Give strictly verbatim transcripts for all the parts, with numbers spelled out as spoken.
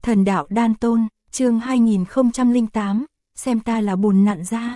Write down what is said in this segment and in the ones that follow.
Thần đạo đan tôn, chương hai nghìn không trăm lẻ tám, xem ta là bùn nặn ra.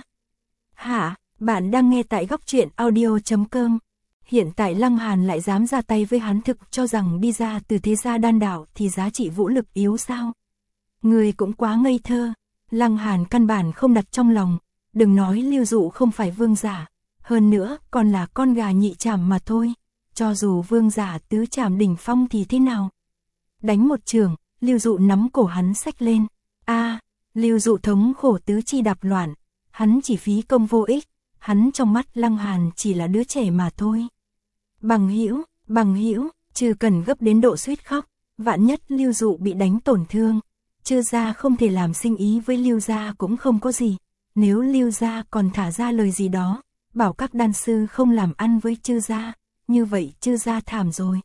Hả, bạn đang nghe tại góc truyện audio chấm com. Hiện tại Lăng Hàn lại dám ra tay với hắn, thực cho rằng đi ra từ thế gia đan đạo thì giá trị vũ lực yếu sao? Người cũng quá ngây thơ. Lăng Hàn căn bản không đặt trong lòng, đừng nói Lưu Dụ không phải vương giả, hơn nữa còn là con gà nhị trảm mà thôi. Cho dù vương giả tứ trảm đỉnh phong thì thế nào? Đánh một trường, Lưu Dụ nắm cổ hắn xách lên. A, à, Lưu Dụ thống khổ tứ chi đạp loạn, hắn chỉ phí công vô ích, hắn trong mắt Lăng Hàn chỉ là đứa trẻ mà thôi. Bằng hữu, bằng hữu, chưa cần gấp đến độ suýt khóc, vạn nhất Lưu Dụ bị đánh tổn thương, Chư gia không thể làm sinh ý với Lưu gia cũng không có gì. Nếu Lưu gia còn thả ra lời gì đó, bảo các đan sư không làm ăn với Chư gia, như vậy Chư gia thảm rồi.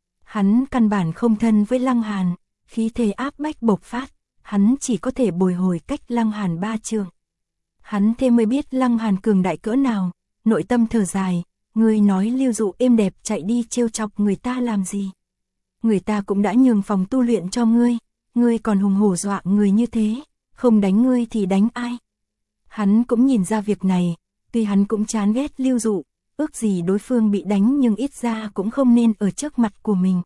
Hắn căn bản không thân với Lăng Hàn, khí thế áp bách bộc phát, hắn chỉ có thể bồi hồi cách Lăng Hàn ba trượng. Hắn thêm mới biết Lăng Hàn cường đại cỡ nào, nội tâm thở dài, ngươi nói Lưu Dụ êm đẹp chạy đi trêu chọc người ta làm gì? Người ta cũng đã nhường phòng tu luyện cho ngươi, ngươi còn hùng hổ dọa người như thế, không đánh ngươi thì đánh ai? Hắn cũng nhìn ra việc này, tuy hắn cũng chán ghét Lưu Dụ, ước gì đối phương bị đánh nhưng ít ra cũng không nên ở trước mặt của mình.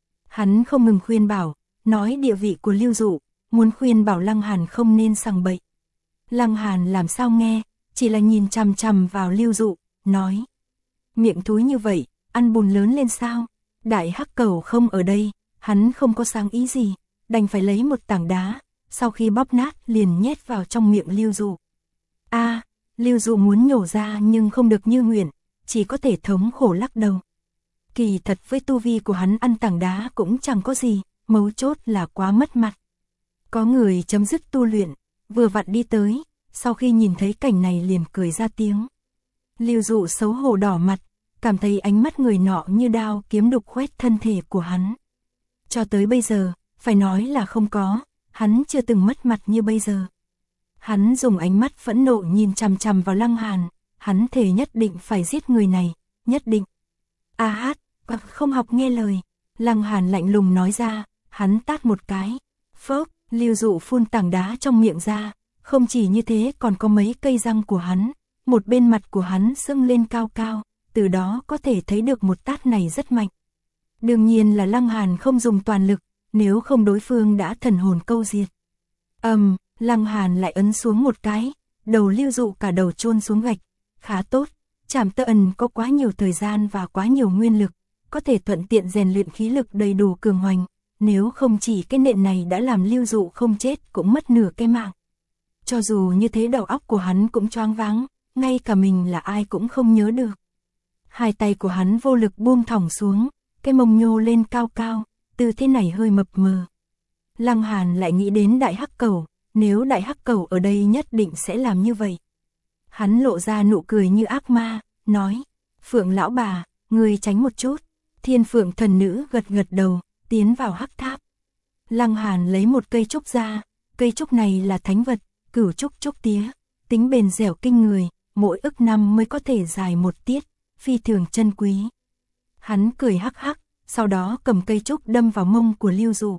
Hắn không ngừng khuyên bảo, nói địa vị của Lưu Dụ, muốn khuyên bảo Lăng Hàn không nên sằng bậy. Lăng Hàn làm sao nghe, chỉ là nhìn chằm chằm vào Lưu Dụ, nói: miệng thúi như vậy, ăn bùn lớn lên sao? Đại Hắc Cẩu không ở đây, hắn không có sáng ý gì, đành phải lấy một tảng đá, sau khi bóp nát liền nhét vào trong miệng Lưu Dụ. A, à, Lưu Dụ muốn nhổ ra nhưng không được như nguyện, chỉ có thể thống khổ lắc đầu. Kỳ thật với tu vi của hắn ăn tảng đá cũng chẳng có gì, mấu chốt là quá mất mặt. Có người chấm dứt tu luyện, vừa vặn đi tới, sau khi nhìn thấy cảnh này liền cười ra tiếng. Lưu Dụ xấu hổ đỏ mặt, cảm thấy ánh mắt người nọ như đao kiếm đục khoét thân thể của hắn. Cho tới bây giờ, phải nói là không có, hắn chưa từng mất mặt như bây giờ. Hắn dùng ánh mắt phẫn nộ nhìn chằm chằm vào Lăng Hàn, hắn thề nhất định phải giết người này, nhất định. A hát, không học nghe lời, Lăng Hàn lạnh lùng nói ra, hắn tát một cái. Phốc, Lưu Dụ phun tảng đá trong miệng ra, không chỉ như thế còn có mấy cây răng của hắn, một bên mặt của hắn sưng lên cao cao, từ đó có thể thấy được một tát này rất mạnh. Đương nhiên là Lăng Hàn không dùng toàn lực, nếu không đối phương đã thần hồn câu diệt. Ầm, um, Lăng Hàn lại ấn xuống một cái, đầu Lưu Dụ cả đầu chôn xuống gạch, khá tốt, Trảm Tơ Ẩn có quá nhiều thời gian và quá nhiều nguyên lực, có thể thuận tiện rèn luyện khí lực đầy đủ cường hoành, nếu không chỉ cái nện này đã làm Lưu Dụ không chết cũng mất nửa cái mạng. Cho dù như thế đầu óc của hắn cũng choáng váng, ngay cả mình là ai cũng không nhớ được. Hai tay của hắn vô lực buông thõng xuống, cái mông nhô lên cao cao, tư thế này hơi mập mờ. Lăng Hàn lại nghĩ đến Đại Hắc Cẩu, nếu Đại Hắc Cẩu ở đây nhất định sẽ làm như vậy. Hắn lộ ra nụ cười như ác ma, nói: Phượng lão bà, ngươi tránh một chút. Thiên Phượng thần nữ gật gật đầu, tiến vào hắc tháp. Lăng Hàn lấy một cây trúc ra, cây trúc này là thánh vật, cửu trúc trúc tía, tính bền dẻo kinh người, mỗi ức năm mới có thể dài một tiết, phi thường chân quý. Hắn cười hắc hắc, sau đó cầm cây trúc đâm vào mông của Lưu Dụ.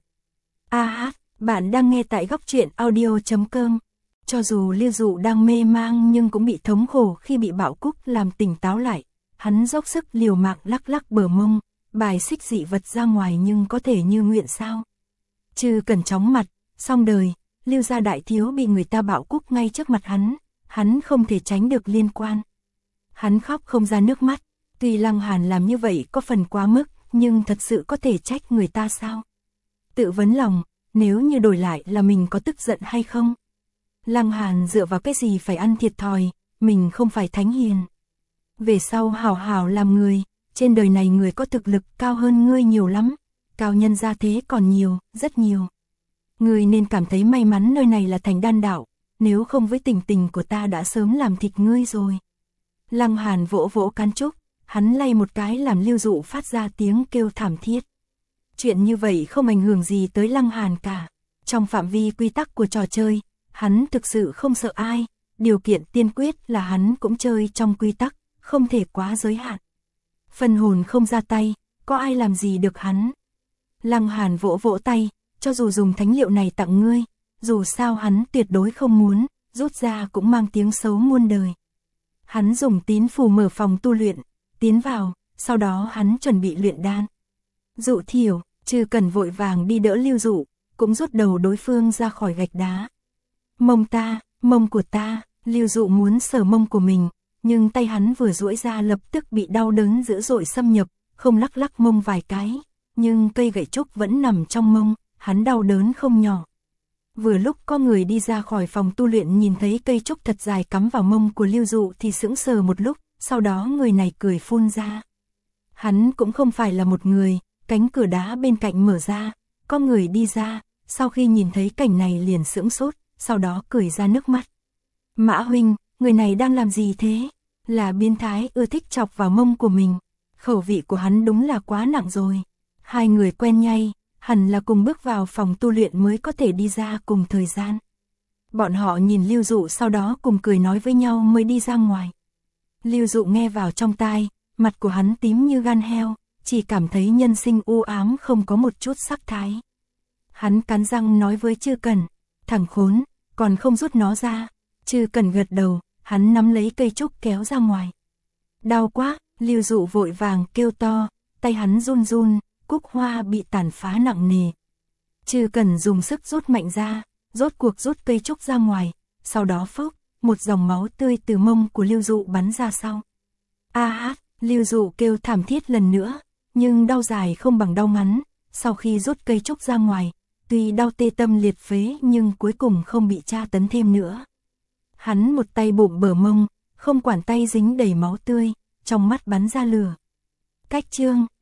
A hát, bạn đang nghe tại góc truyện audio chấm com. Cho dù Lưu Dụ đang mê mang nhưng cũng bị thống khổ khi bị bạo cúc làm tỉnh táo lại. Hắn dốc sức liều mạng lắc lắc bờ mông, bài xích dị vật ra ngoài nhưng có thể như nguyện sao? Chứ cần chóng mặt, xong đời, Lưu gia đại thiếu bị người ta bạo cúc ngay trước mặt hắn, hắn không thể tránh được liên quan. Hắn khóc không ra nước mắt, tuy Lăng Hàn làm như vậy có phần quá mức, nhưng thật sự có thể trách người ta sao? Tự vấn lòng, nếu như đổi lại là mình có tức giận hay không? Lăng Hàn dựa vào cái gì phải ăn thiệt thòi, mình không phải thánh hiền. Về sau hảo hảo làm người, trên đời này người có thực lực cao hơn ngươi nhiều lắm, cao nhân gia thế còn nhiều, rất nhiều. Ngươi nên cảm thấy may mắn nơi này là thành đan đạo, nếu không với tình tình của ta đã sớm làm thịt ngươi rồi. Lăng Hàn vỗ vỗ cán trúc, hắn lay một cái làm Lưu Dụ phát ra tiếng kêu thảm thiết. Chuyện như vậy không ảnh hưởng gì tới Lăng Hàn cả. Trong phạm vi quy tắc của trò chơi, hắn thực sự không sợ ai, điều kiện tiên quyết là hắn cũng chơi trong quy tắc, không thể quá giới hạn. Phân hồn không ra tay, có ai làm gì được hắn. Lăng Hàn vỗ vỗ tay, cho dù dùng thánh liệu này tặng ngươi, dù sao hắn tuyệt đối không muốn, rút ra cũng mang tiếng xấu muôn đời. Hắn dùng tín phù mở phòng tu luyện, tiến vào, sau đó hắn chuẩn bị luyện đan. Dụ Thiểu, Trừ Cẩn vội vàng đi đỡ Lưu Dụ, cũng rút đầu đối phương ra khỏi gạch đá. Mông ta, mông của ta, Lưu Dụ muốn sờ mông của mình, nhưng tay hắn vừa duỗi ra lập tức bị đau đớn dữ dội xâm nhập, không lắc lắc mông vài cái, nhưng cây gậy trúc vẫn nằm trong mông, hắn đau đớn không nhỏ. Vừa lúc có người đi ra khỏi phòng tu luyện nhìn thấy cây trúc thật dài cắm vào mông của Lưu Dụ thì sững sờ một lúc, sau đó người này cười phun ra. Hắn cũng không phải là một người, cánh cửa đá bên cạnh mở ra, có người đi ra, sau khi nhìn thấy cảnh này liền sững sốt, sau đó cười ra nước mắt. Mã huynh, người này đang làm gì thế? Là biến thái ưa thích chọc vào mông của mình. Khẩu vị của hắn đúng là quá nặng rồi. Hai người quen nhây, hẳn là cùng bước vào phòng tu luyện mới có thể đi ra cùng thời gian. Bọn họ nhìn Lưu Dụ sau đó cùng cười nói với nhau mới đi ra ngoài. Lưu Dụ nghe vào trong tai, mặt của hắn tím như gan heo, chỉ cảm thấy nhân sinh u ám không có một chút sắc thái. Hắn cắn răng nói với Trư Cẩn, thằng khốn, còn không rút nó ra. Trư Cẩn gật đầu, hắn nắm lấy cây trúc kéo ra ngoài. Đau quá, Lưu Dụ vội vàng kêu to, tay hắn run run, cúc hoa bị tàn phá nặng nề. Trư Cẩn dùng sức rút mạnh ra, rốt cuộc rút cây trúc ra ngoài, sau đó phốc, một dòng máu tươi từ mông của Lưu Dụ bắn ra sau. A hát, Lưu Dụ kêu thảm thiết lần nữa, nhưng đau dài không bằng đau ngắn, sau khi rút cây trúc ra ngoài, tuy đau tê tâm liệt phế nhưng cuối cùng không bị tra tấn thêm nữa. Hắn một tay bụm bờ mông, không quản tay dính đầy máu tươi, trong mắt bắn ra lửa. Cách chương